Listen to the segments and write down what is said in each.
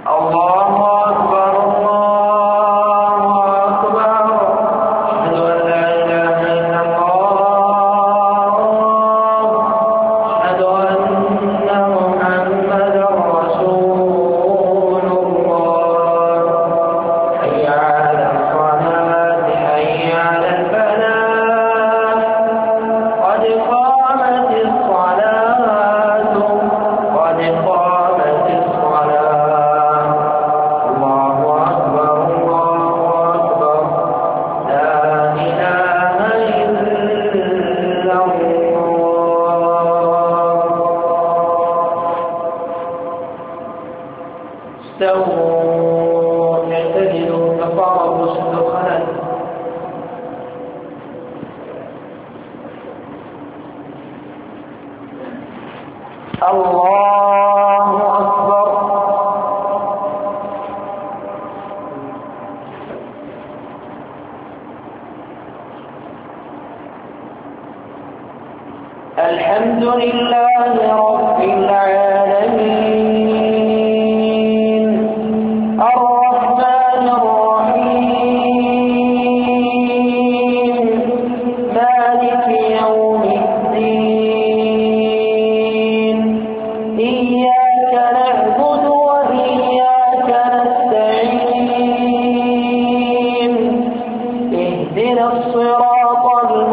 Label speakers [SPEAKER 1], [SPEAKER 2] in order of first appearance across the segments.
[SPEAKER 1] الحمد لله رب العالمين الرحمن الرحيم مالك يوم الدين إياك نعبد وإياك نستعين اهدنا الصراط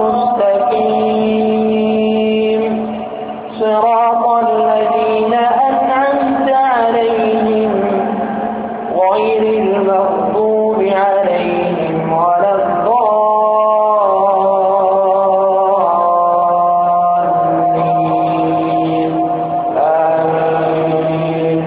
[SPEAKER 1] المستقيم صراط الذين أنعمت عليهم غير المغضوب عليهم ولا الضالين آمين.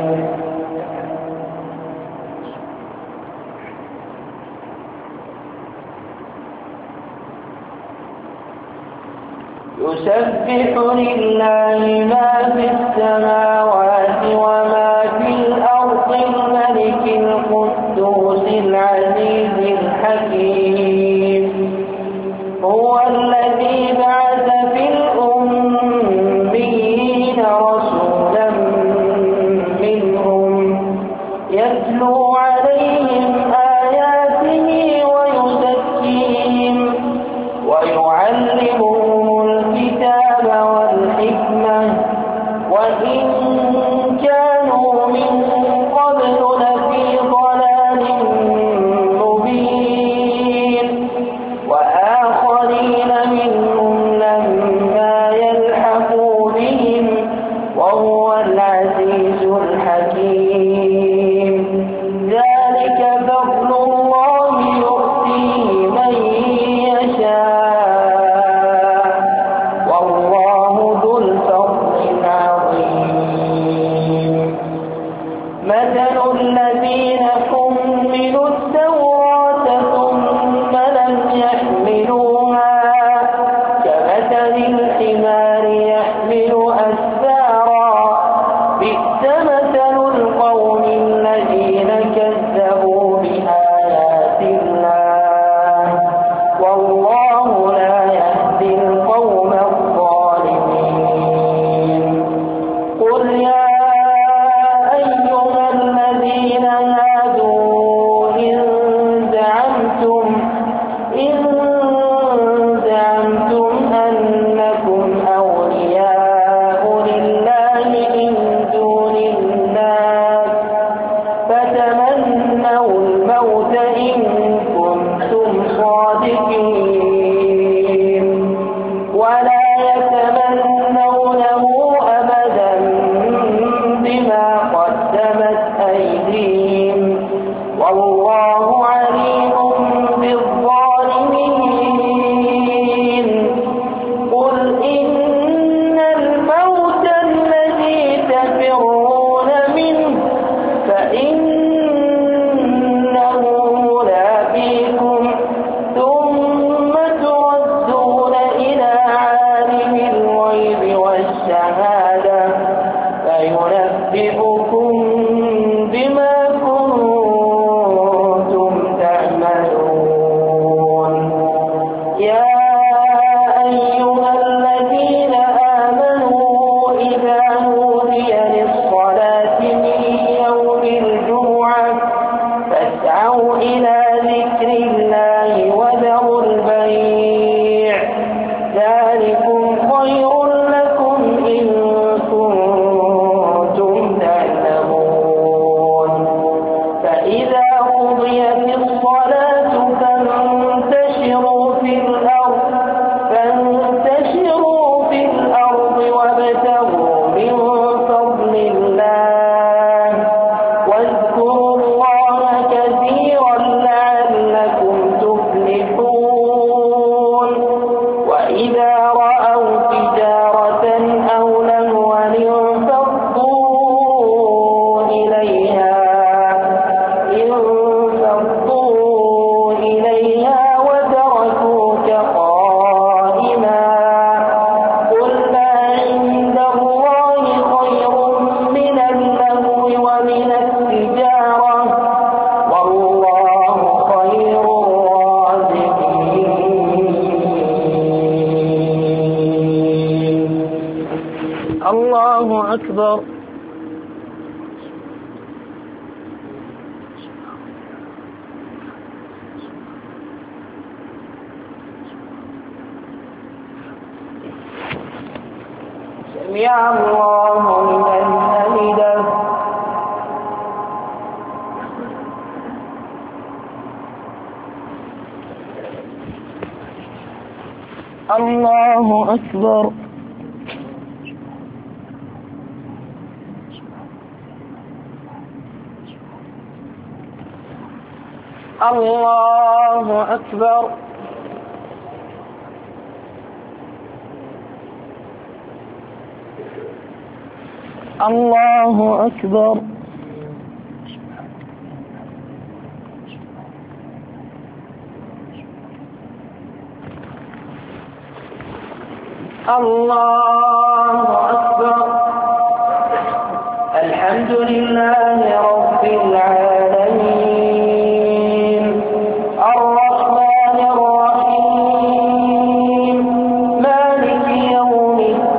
[SPEAKER 1] يسبح لله ما في السماوات وما في الأرض الملك القدوس العزيز الحكيم هو الذي بعث في الأميين رسولا منهم يتلو عليهم آياته ويزكيهم ويعلمهم الكتاب والحكمة وإن كانوا من قبل لفي ضلال مبين وآخرين منهم لما يلحقوا بهم وهو العزيز الحكيم ذلك فضل الله يؤتيه من يشاء والله ذو الفضل العظيم مثل الذين حملوا التوراة ثم لم يحملوها كمثل الحمار يحمل أسفارا بئس مثل القوم الذين كذبوا بآيات الله والله لا يهدي القوم الظالمين قل يا أيها الذين هادوا إن زعمتم أنكم أولياء لله من دون الناس فتمنوا الموت إن كنتم صادقين ولا يتمنونه أبدا بما قدمت أيديهم والله عليم بالظالمين قل إن الموت الذي تفرون منه فإنه ملاقيكم ثم تردون إلى عالم الغيب والشهادة فينبئكم بما كنتم تعملون يا أيها الذين آمنوا إذا نودي للصلاة من يوم الجمعة من فضل الله واذكروا الله كثيرا لعلكم تفلحون وإذا رأوا تجارة أو لهوا انفضوا إليها وتركوك قائما قل ما عند الله خير من اللهو ومن التجارة والله خير الرازقين. الله أكبر. سمع الله لمن حمده. الله أكبر. الله أكبر. الله أكبر. الله أكبر. الحمد لله رب العالمين الرحمن الرحيم مالك يوم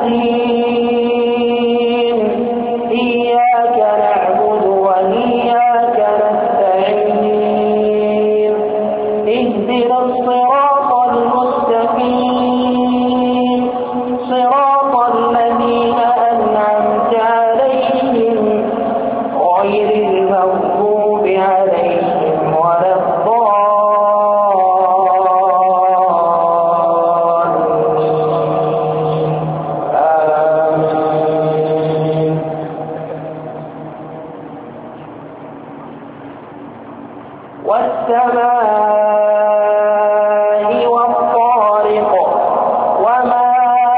[SPEAKER 1] الدين إياك نعبد وإياك نستعين اهدنا الصراط المستقيم صراط الذين أنعمت عليهم غير المغضوب عليهم ولا الضالين آمين. والسماء والطارق وما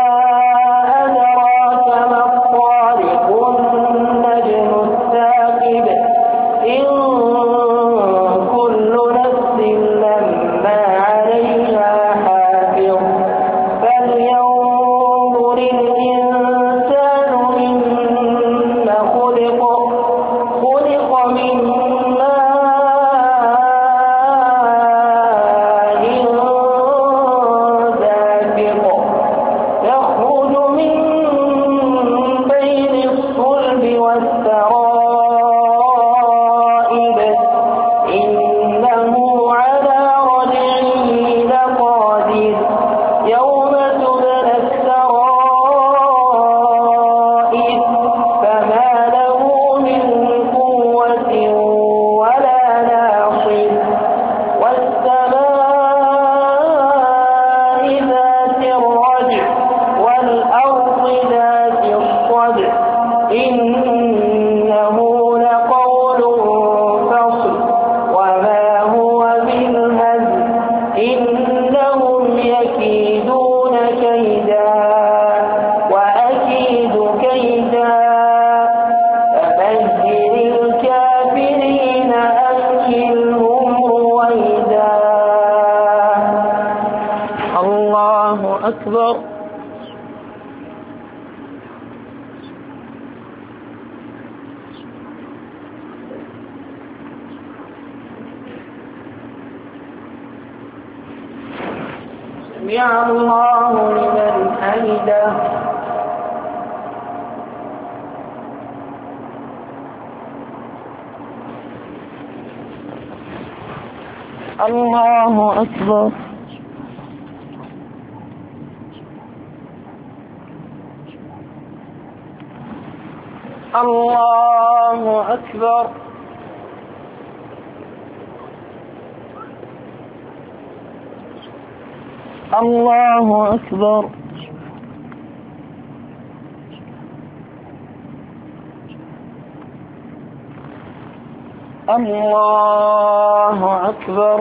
[SPEAKER 1] أدراك ما الطارق النجم الثاقب إن كل نفس لما عليها حافظ فلينظر الإنسان مما خلق من ماء دافق يخرج من بين الصلب والترائب إنه على رجعه لقادر يوم تبلى السرائر فما له من قوة ولا ناصر والسماء ذات الرجع والأرض ذات الصدع إنه لقول فصل وما هو بالهزل إنهم يكيدون كيدا وأكيد كيدا فمهل الكافرين أمهلهم رويدا. الله أكبر. سمع الله لمن حمده. الله أكبر. الله أكبر. الله أكبر. الله أكبر.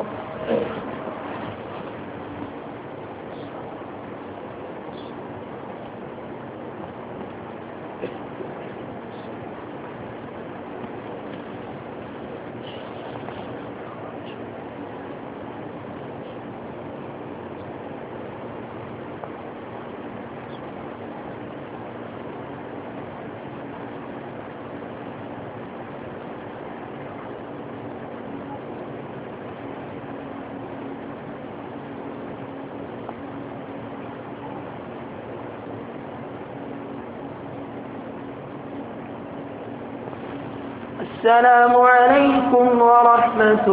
[SPEAKER 1] السلام عليكم ورحمة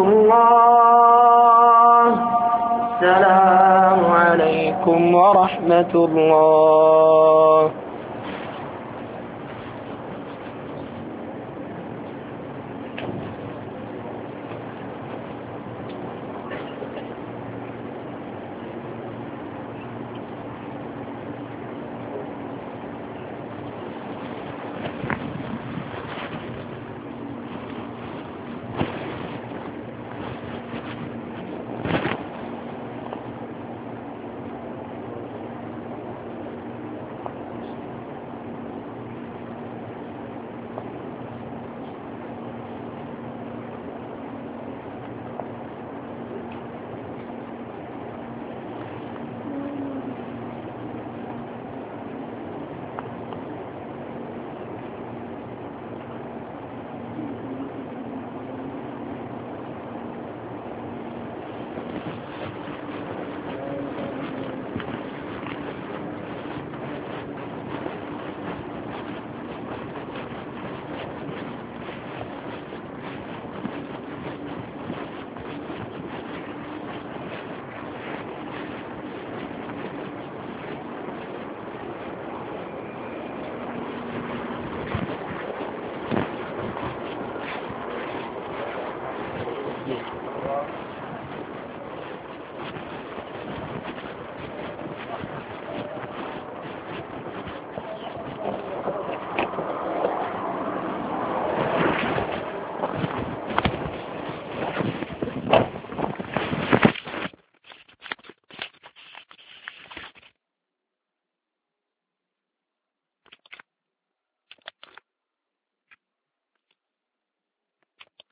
[SPEAKER 1] الله. السلام عليكم ورحمة الله.